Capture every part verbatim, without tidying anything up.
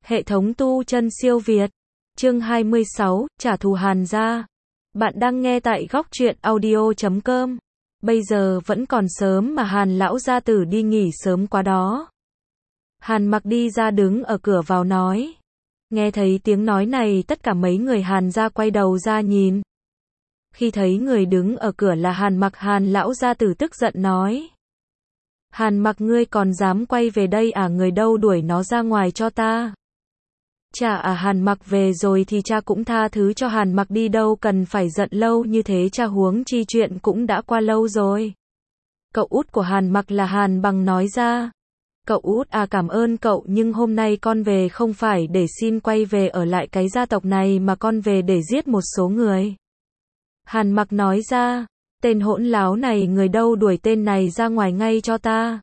Hệ thống tu chân siêu Việt. Chương hai mươi sáu, trả thù Hàn gia. Bạn đang nghe tại góc truyện audio chấm com. Bây giờ vẫn còn sớm mà Hàn lão gia tử đi nghỉ sớm quá đó. Hàn Mặc đi ra đứng ở cửa vào nói. Nghe thấy tiếng nói này, tất cả mấy người Hàn gia quay đầu ra nhìn. Khi thấy người đứng ở cửa là Hàn Mặc, Hàn lão gia tử tức giận nói. Hàn Mặc, ngươi còn dám quay về đây à? Người đâu, đuổi nó ra ngoài cho ta. Chà à, Hàn Mặc về rồi thì cha cũng tha thứ cho Hàn Mặc đi, đâu cần phải giận lâu như thế, cha huống chi chuyện cũng đã qua lâu rồi. Cậu út của Hàn Mặc là Hàn Bằng nói ra. Cậu út à, cảm ơn cậu, nhưng hôm nay con về không phải để xin quay về ở lại cái gia tộc này, mà con về để giết một số người. Hàn Mặc nói ra. Tên hỗn láo này, người đâu, đuổi tên này ra ngoài ngay cho ta.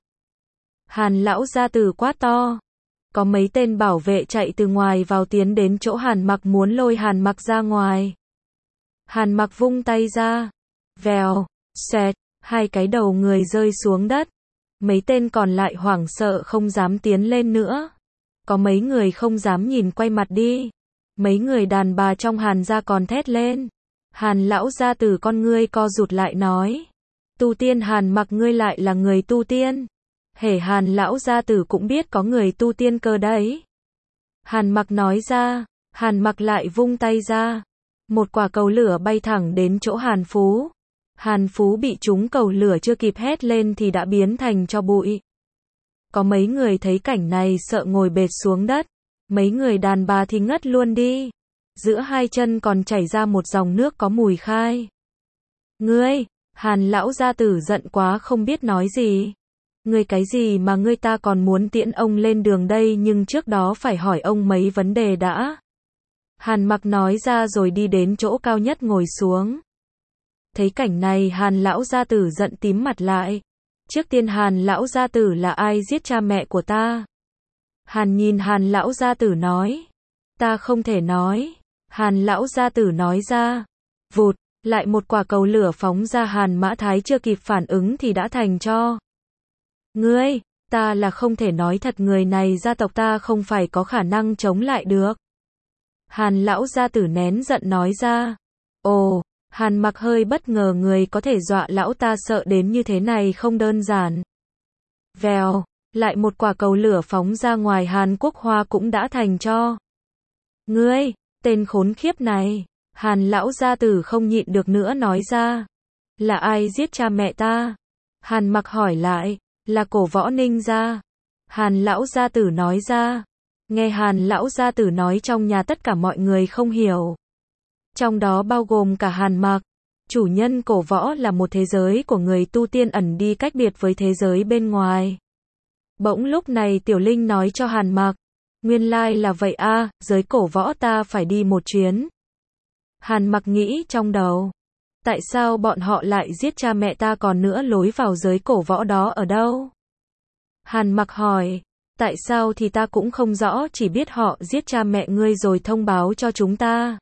Hàn lão gia tử quát to. Có mấy tên bảo vệ chạy từ ngoài vào, tiến đến chỗ Hàn Mặc muốn lôi Hàn Mặc ra ngoài. Hàn Mặc vung tay ra. Vèo, xẹt, hai cái đầu người rơi xuống đất. Mấy tên còn lại hoảng sợ không dám tiến lên nữa. Có mấy người không dám nhìn, quay mặt đi. Mấy người đàn bà trong Hàn gia còn thét lên. Hàn lão gia tử con ngươi co rụt lại nói. Tu tiên? Hàn Mặc, ngươi lại là người tu tiên? Hề, Hàn lão gia tử cũng biết có người tu tiên cơ đấy. Hàn Mặc nói ra. Hàn Mặc lại vung tay ra. Một quả cầu lửa bay thẳng đến chỗ Hàn Phú. Hàn Phú bị trúng cầu lửa, chưa kịp hét lên thì đã biến thành tro bụi. Có mấy người thấy cảnh này sợ ngồi bệt xuống đất. Mấy người đàn bà thì ngất luôn đi. Giữa hai chân còn chảy ra một dòng nước có mùi khai. Ngươi! Hàn lão gia tử giận quá không biết nói gì. Ngươi cái gì mà ngươi, ta còn muốn tiễn ông lên đường đây, nhưng trước đó phải hỏi ông mấy vấn đề đã. Hàn Mặc nói ra rồi đi đến chỗ cao nhất ngồi xuống. Thấy cảnh này, Hàn lão gia tử giận tím mặt lại. Trước tiên, Hàn lão gia tử, là ai giết cha mẹ của ta? Hàn nhìn Hàn lão gia tử nói. Ta không thể nói. Hàn lão gia tử nói ra. Vụt, lại một quả cầu lửa phóng ra, Hàn Mã Thái chưa kịp phản ứng thì đã thành tro. Ngươi, ta là không thể nói thật, người này gia tộc ta không phải có khả năng chống lại được. Hàn lão gia tử nén giận nói ra. Ồ, Hàn Mặc hơi bất ngờ, người có thể dọa lão ta sợ đến như thế này không đơn giản. Vèo, lại một quả cầu lửa phóng ra ngoài, Hàn Quốc Hoa cũng đã thành tro. Ngươi, tên khốn khiếp này. Hàn lão gia tử không nhịn được nữa nói ra. Là ai giết cha mẹ ta? Hàn Mặc hỏi lại. Là Cổ Võ Ninh gia. Hàn lão gia tử nói ra. Nghe Hàn lão gia tử nói, trong nhà tất cả mọi người không hiểu. Trong đó bao gồm cả Hàn Mặc. Chủ nhân Cổ Võ là một thế giới của người tu tiên ẩn đi cách biệt với thế giới bên ngoài. Bỗng lúc này Tiểu Linh nói cho Hàn Mặc. Nguyên lai là vậy a, giới Cổ Võ ta phải đi một chuyến. Hàn Mặc nghĩ trong đầu. Tại sao bọn họ lại giết cha mẹ ta, còn nữa lối vào giới Cổ Võ đó ở đâu? Hàn Mặc hỏi. Tại sao thì ta cũng không rõ, chỉ biết họ giết cha mẹ ngươi rồi thông báo cho chúng ta.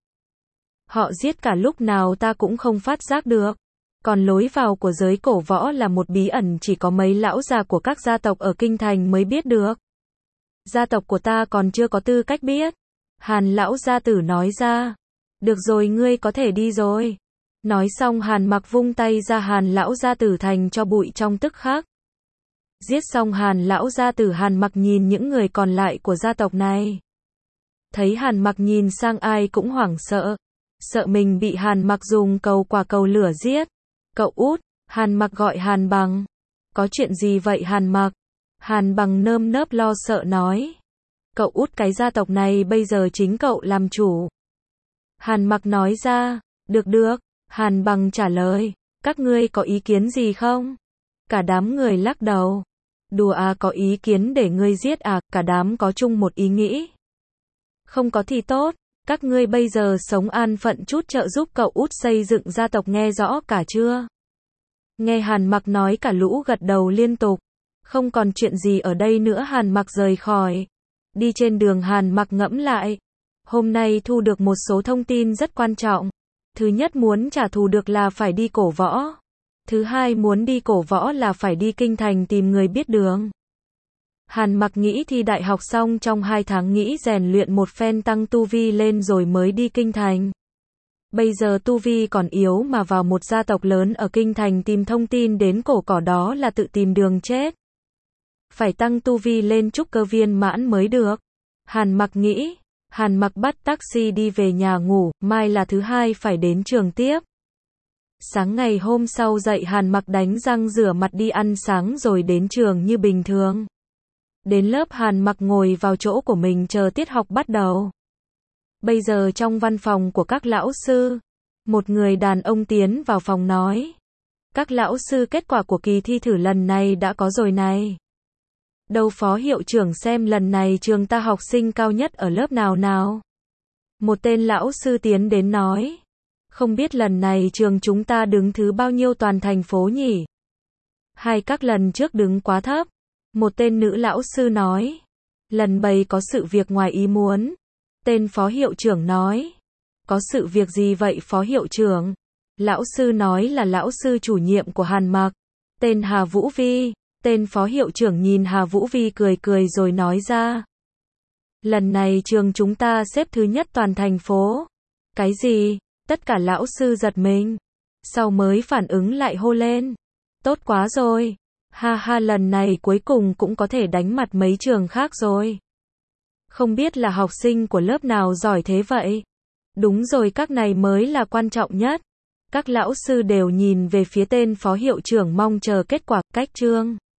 Họ giết cả lúc nào ta cũng không phát giác được. Còn lối vào của giới Cổ Võ là một bí ẩn, chỉ có mấy lão già của các gia tộc ở Kinh Thành mới biết được. Gia tộc của ta còn chưa có tư cách biết. Hàn lão gia tử nói ra. Được rồi, ngươi có thể đi rồi. Nói xong, Hàn Mặc vung tay ra, Hàn lão gia tử thành cho bụi trong tức khắc. Giết xong Hàn lão gia tử, Hàn Mặc nhìn những người còn lại của gia tộc này. Thấy Hàn Mặc nhìn sang ai cũng hoảng sợ. Sợ mình bị Hàn Mặc dùng cầu quả cầu lửa giết. Cậu út, Hàn Mặc gọi Hàn Bằng. Có chuyện gì vậy Hàn Mặc? Hàn Bằng nơm nớp lo sợ nói. Cậu út, cái gia tộc này bây giờ chính cậu làm chủ. Hàn Mặc nói ra. Được được. Hàn Bằng trả lời. Các ngươi có ý kiến gì không? Cả đám người lắc đầu. Đùa à, có ý kiến để ngươi giết à? Cả đám có chung một ý nghĩ. Không có thì tốt. Các ngươi bây giờ sống an phận chút, trợ giúp cậu út xây dựng gia tộc, nghe rõ cả chưa? Nghe Hàn Mặc nói, cả lũ gật đầu liên tục. Không còn chuyện gì ở đây nữa, Hàn Mặc rời khỏi. Đi trên đường, Hàn Mặc ngẫm lại. Hôm nay thu được một số thông tin rất quan trọng. Thứ nhất, muốn trả thù được là phải đi Cổ Võ. Thứ hai, muốn đi Cổ Võ là phải đi Kinh Thành tìm người biết đường. Hàn Mặc nghĩ thi đại học xong trong hai tháng nghĩ rèn luyện một phen tăng tu vi lên rồi mới đi kinh thành. Bây giờ tu vi còn yếu mà vào một gia tộc lớn ở kinh thành tìm thông tin đến cổ cỏ đó là tự tìm đường chết. Phải tăng tu vi lên trúc cơ viên mãn mới được. Hàn Mặc nghĩ, Hàn Mặc bắt taxi đi về nhà ngủ, mai là thứ hai phải đến trường tiếp. Sáng ngày hôm sau dậy Hàn Mặc đánh răng rửa mặt đi ăn sáng rồi đến trường như bình thường. Đến lớp Hàn Mặc ngồi vào chỗ của mình chờ tiết học bắt đầu. Bây giờ trong văn phòng của các lão sư, một người đàn ông tiến vào phòng nói: các lão sư, kết quả của kỳ thi thử lần này đã có rồi này. Đâu phó hiệu trưởng xem lần này trường ta học sinh cao nhất ở lớp nào nào. Một tên lão sư tiến đến nói: không biết lần này trường chúng ta đứng thứ bao nhiêu toàn thành phố nhỉ? Hay các lần trước đứng quá thấp? Một tên nữ lão sư nói: lần bầy có sự việc ngoài ý muốn. Tên phó hiệu trưởng nói: có sự việc gì vậy phó hiệu trưởng? Lão sư nói là lão sư chủ nhiệm của Hàn Mặc, tên Hà Vũ Vi. Tên phó hiệu trưởng nhìn Hà Vũ Vi cười cười rồi nói ra: lần này trường chúng ta xếp thứ nhất toàn thành phố. Cái gì? Tất cả lão sư giật mình. Sau mới phản ứng lại hô lên: tốt quá rồi. Ha ha, lần này cuối cùng cũng có thể đánh mặt mấy trường khác rồi. Không biết là học sinh của lớp nào giỏi thế vậy? Đúng rồi, các này mới là quan trọng nhất. Các lão sư đều nhìn về phía tên phó hiệu trưởng mong chờ kết quả. Cách chương